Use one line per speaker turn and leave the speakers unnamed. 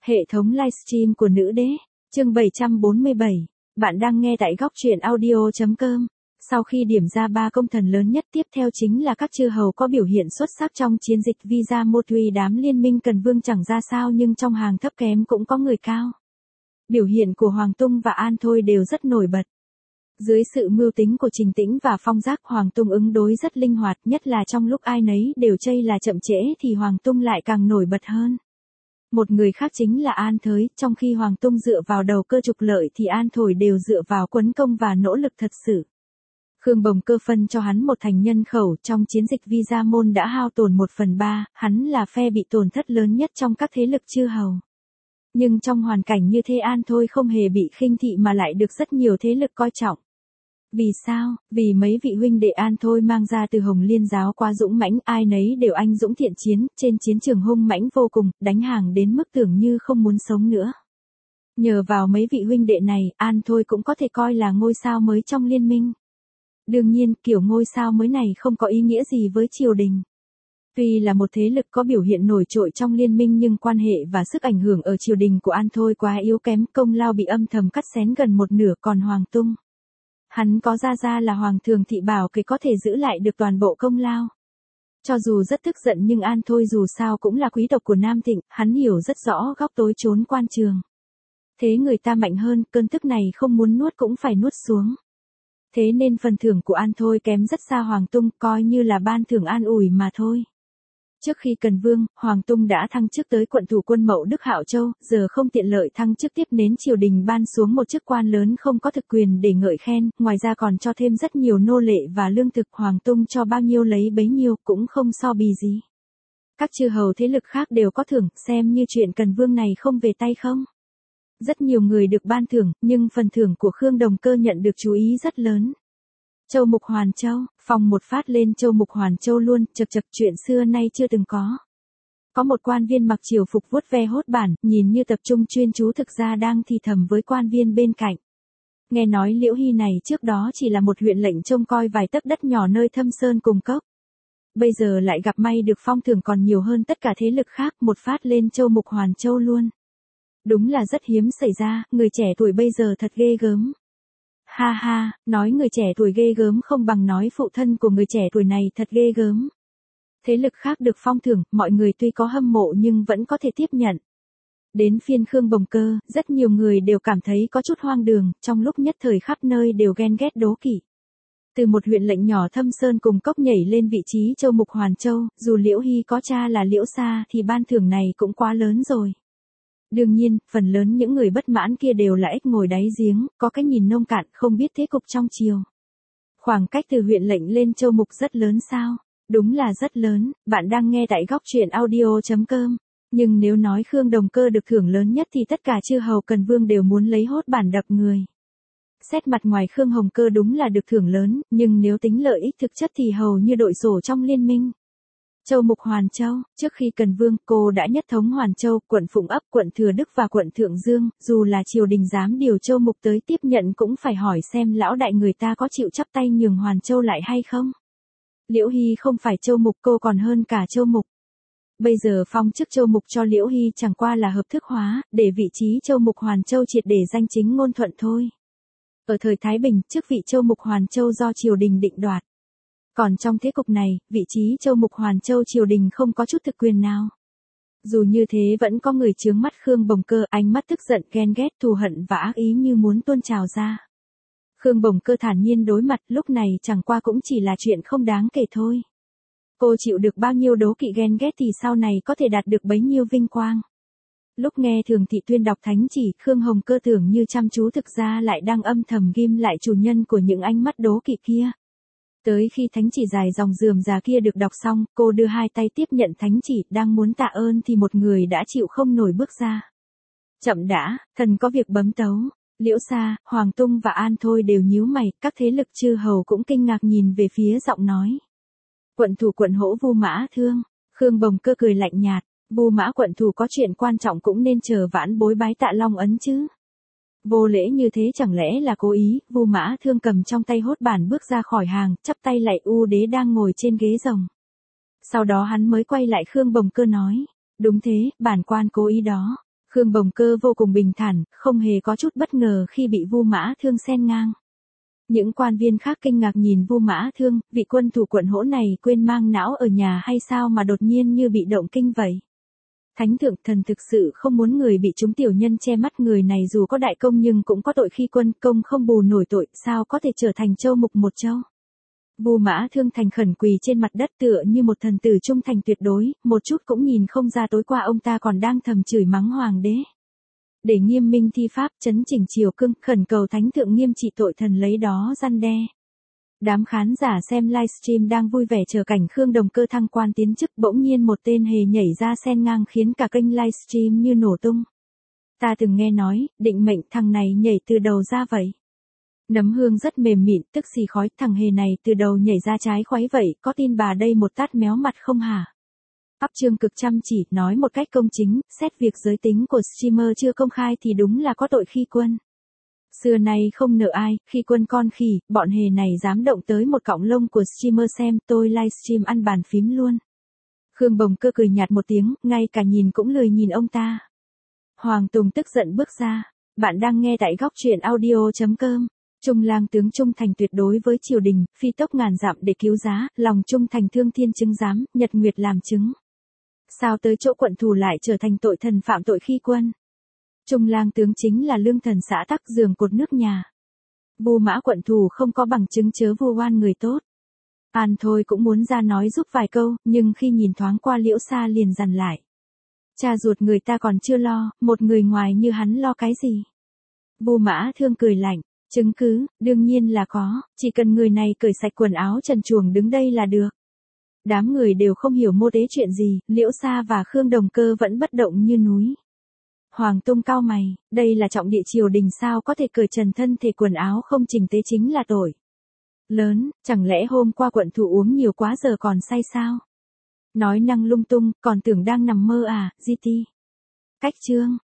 Hệ thống livestream của nữ đế, chương 747, bạn đang nghe tại góc truyện audio.com. Sau khi điểm ra 3 công thần lớn nhất tiếp theo chính là các chư hầu có biểu hiện xuất sắc trong chiến dịch Visa Mô Tuy đám liên minh Cần Vương chẳng ra sao nhưng trong hàng thấp kém cũng có người cao. Biểu hiện của Hoàng Tung và An Thôi đều rất nổi bật. Dưới sự mưu tính của Trình Tĩnh và Phong Giác, Hoàng Tung ứng đối rất linh hoạt, nhất là trong lúc ai nấy đều chây là chậm trễ thì Hoàng Tung lại càng nổi bật hơn. Một người khác chính là An Thới, trong khi Hoàng Tung dựa vào đầu cơ trục lợi thì An Thổi đều dựa vào quấn công và nỗ lực thật sự. Khương Bồng Cơ phân cho hắn một thành nhân khẩu, trong chiến dịch Visa Môn đã hao tổn 1/3, hắn là phe bị tổn thất lớn nhất trong các thế lực chư hầu. Nhưng trong hoàn cảnh như thế An Thôi không hề bị khinh thị mà lại được rất nhiều thế lực coi trọng. Vì sao? Vì mấy vị huynh đệ An Thôi mang ra từ Hồng Liên giáo quá dũng mãnh, ai nấy đều anh dũng thiện chiến, trên chiến trường hung mãnh vô cùng, đánh hàng đến mức tưởng như không muốn sống nữa. Nhờ vào mấy vị huynh đệ này, An Thôi cũng có thể coi là ngôi sao mới trong liên minh. Đương nhiên, kiểu ngôi sao mới này không có ý nghĩa gì với triều đình. Tuy là một thế lực có biểu hiện nổi trội trong liên minh nhưng quan hệ và sức ảnh hưởng ở triều đình của An Thôi quá yếu kém, công lao bị âm thầm cắt xén gần một nửa. Còn Hoàng Tung, hắn có ra là Hoàng Thường Thị Bảo Kê có thể giữ lại được toàn bộ công lao. Cho dù rất tức giận nhưng An Thôi dù sao cũng là quý tộc của Nam Thịnh, hắn hiểu rất rõ góc tối trốn quan trường. Thế người ta mạnh hơn, cơn tức này không muốn nuốt cũng phải nuốt xuống. Thế nên phần thưởng của An Thôi kém rất xa Hoàng Tung, coi như là ban thưởng an ủi mà thôi. Trước khi Cần Vương, Hoàng Tung đã thăng chức tới quận thủ quân Mậu Đức Hạo Châu, giờ không tiện lợi thăng chức tiếp nến triều đình ban xuống một chức quan lớn không có thực quyền để ngợi khen, ngoài ra còn cho thêm rất nhiều nô lệ và lương thực. Hoàng Tung cho bao nhiêu lấy bấy nhiêu, cũng không so bì gì. Các chư hầu thế lực khác đều có thưởng, xem như chuyện Cần Vương này không về tay không. Rất nhiều người được ban thưởng, nhưng phần thưởng của Khương Đồng Cơ nhận được chú ý rất lớn. Châu Mục Hoàn Châu, phòng một phát lên Châu Mục Hoàn Châu luôn, chật chuyện xưa nay chưa từng có. Có một quan viên mặc triều phục vuốt ve hốt bản, nhìn như tập trung chuyên chú thực ra đang thì thầm với quan viên bên cạnh. Nghe nói Liễu Hy này trước đó chỉ là một huyện lệnh trông coi vài tấc đất nhỏ nơi thâm sơn cùng cốc. Bây giờ lại gặp may được phong thưởng còn nhiều hơn tất cả thế lực khác, một phát lên Châu Mục Hoàn Châu luôn. Đúng là rất hiếm xảy ra, người trẻ tuổi bây giờ thật ghê gớm. Ha ha, nói người trẻ tuổi ghê gớm không bằng nói phụ thân của người trẻ tuổi này thật ghê gớm. Thế lực khác được phong thưởng, mọi người tuy có hâm mộ nhưng vẫn có thể tiếp nhận. Đến phiên Khương Bồng Cơ, rất nhiều người đều cảm thấy có chút hoang đường, trong lúc nhất thời khắp nơi đều ghen ghét đố kỵ. Từ một huyện lệnh nhỏ thâm sơn cùng cốc nhảy lên vị trí Châu Mục Hoàn Châu, dù Liễu Hy có cha là Liễu Sa thì ban thưởng này cũng quá lớn rồi. Đương nhiên, phần lớn những người bất mãn kia đều là ếch ngồi đáy giếng, có cái nhìn nông cạn, không biết thế cục trong triều. Khoảng cách từ huyện lệnh lên Châu Mục rất lớn sao? Đúng là rất lớn, bạn đang nghe tại góc truyện audio.com. Nhưng nếu nói Khương Đồng Cơ được thưởng lớn nhất thì tất cả chư hầu Cần Vương đều muốn lấy hốt bản đập người. Xét mặt ngoài Khương Hồng Cơ đúng là được thưởng lớn, nhưng nếu tính lợi ích thực chất thì hầu như đội sổ trong liên minh. Châu Mục Hoàn Châu, trước khi Cần Vương, cô đã nhất thống Hoàn Châu, quận Phụng Ấp, quận Thừa Đức và quận Thượng Dương, dù là triều đình dám điều Châu Mục tới tiếp nhận cũng phải hỏi xem lão đại người ta có chịu chắp tay nhường Hoàn Châu lại hay không. Liễu Hy không phải Châu Mục, cô còn hơn cả Châu Mục. Bây giờ phong chức Châu Mục cho Liễu Hy chẳng qua là hợp thức hóa, để vị trí Châu Mục Hoàn Châu triệt để danh chính ngôn thuận thôi. Ở thời Thái Bình, chức vị Châu Mục Hoàn Châu do triều đình định đoạt. Còn trong thế cục này, vị trí Châu Mục Hoàn Châu triều đình không có chút thực quyền nào. Dù như thế vẫn có người chướng mắt Khương Bồng Cơ, ánh mắt tức giận, ghen ghét, thù hận và ác ý như muốn tuôn trào ra. Khương Bồng Cơ thản nhiên đối mặt, lúc này chẳng qua cũng chỉ là chuyện không đáng kể thôi. Cô chịu được bao nhiêu đố kỵ ghen ghét thì sau này có thể đạt được bấy nhiêu vinh quang. Lúc nghe Thường Thị Tuyên đọc thánh chỉ, Khương Hồng Cơ tưởng như chăm chú thực ra lại đang âm thầm ghim lại chủ nhân của những ánh mắt đố kỵ kia. Tới khi thánh chỉ dài dòng rườm rà kia được đọc xong, cô đưa hai tay tiếp nhận thánh chỉ, đang muốn tạ ơn thì một người đã chịu không nổi bước ra. Chậm đã, thần có việc bấm tấu. Liễu Sa, Hoàng Tung và An Thôi đều nhíu mày, các thế lực chư hầu cũng kinh ngạc nhìn về phía giọng nói. Quận thủ quận Hỗ Vu Mã Thương. Khương Bồng Cơ cười lạnh nhạt, Vu Mã quận thủ có chuyện quan trọng cũng nên chờ vãn bối bái tạ long ấn chứ. Vô lễ như thế chẳng lẽ là cố ý? Vu Mã Thương cầm trong tay hốt bản bước ra khỏi hàng, chắp tay lạy U đế đang ngồi trên ghế rồng. Sau đó hắn mới quay lại Khương Bồng Cơ nói, đúng thế, bản quan cố ý đó. Khương Bồng Cơ vô cùng bình thản, không hề có chút bất ngờ khi bị Vu Mã Thương xen ngang. Những quan viên khác kinh ngạc nhìn Vu Mã Thương, vị quân thủ quận Hỗ này quên mang não ở nhà hay sao mà đột nhiên như bị động kinh vậy. Thánh thượng thần thực sự không muốn người bị chúng tiểu nhân che mắt, người này dù có đại công nhưng cũng có tội khi quân công không bù nổi tội, sao có thể trở thành châu mục một châu. Vu Mã Thương thành khẩn quỳ trên mặt đất tựa như một thần tử trung thành tuyệt đối, một chút cũng nhìn không ra tối qua ông ta còn đang thầm chửi mắng hoàng đế. Để nghiêm minh thi pháp, chấn chỉnh triều cương, khẩn cầu thánh thượng nghiêm trị tội thần lấy đó răn đe. Đám khán giả xem livestream đang vui vẻ chờ cảnh Khương Đồng Cơ thăng quan tiến chức, bỗng nhiên một tên hề nhảy ra xen ngang khiến cả kênh livestream như nổ tung. Ta từng nghe nói, định mệnh thằng này nhảy từ đầu ra vậy. Nấm hương rất mềm mịn, tức xì khói, thằng hề này từ đầu nhảy ra trái khoái vậy, có tin bà đây một tát méo mặt không hả? Ắp Trương cực chăm chỉ, nói một cách công chính, xét việc giới tính của streamer chưa công khai thì đúng là có tội khi quân. Xưa nay không nợ ai, khi quân con khỉ, bọn hề này dám động tới một cọng lông của streamer xem, tôi livestream ăn bàn phím luôn. Khương Bồng Cơ cười nhạt một tiếng, ngay cả nhìn cũng lười nhìn ông ta. Hoàng Tùng tức giận bước ra. Bạn đang nghe tại góc truyện audio.com. Trung lang tướng trung thành tuyệt đối với triều đình, phi tốc ngàn dặm để cứu giá, lòng trung thành thương thiên chứng giám, nhật nguyệt làm chứng. Sao tới chỗ quận thủ lại trở thành tội thần phạm tội khi quân? Trung lang tướng chính là lương thần xã tắc giường cột nước nhà. Vu Mã quận thủ không có bằng chứng chớ vu oan người tốt. An thôi cũng muốn ra nói giúp vài câu, nhưng khi nhìn thoáng qua Liễu Sa liền dằn lại. Cha ruột người ta còn chưa lo, một người ngoài như hắn lo cái gì? Vu Mã Thương cười lạnh, chứng cứ, đương nhiên là có, chỉ cần người này cởi sạch quần áo trần truồng đứng đây là được. Đám người đều không hiểu mô tế chuyện gì, Liễu Sa và Khương Đồng Cơ vẫn bất động như núi. Hoàng Tung cau mày, đây là trọng địa triều đình sao có thể cởi trần thân thể quần áo không chỉnh tế chính là tội lớn, chẳng lẽ hôm qua quận thủ uống nhiều quá giờ còn say sao? Nói năng lung tung, còn tưởng đang nằm mơ à, GT. Cách chương.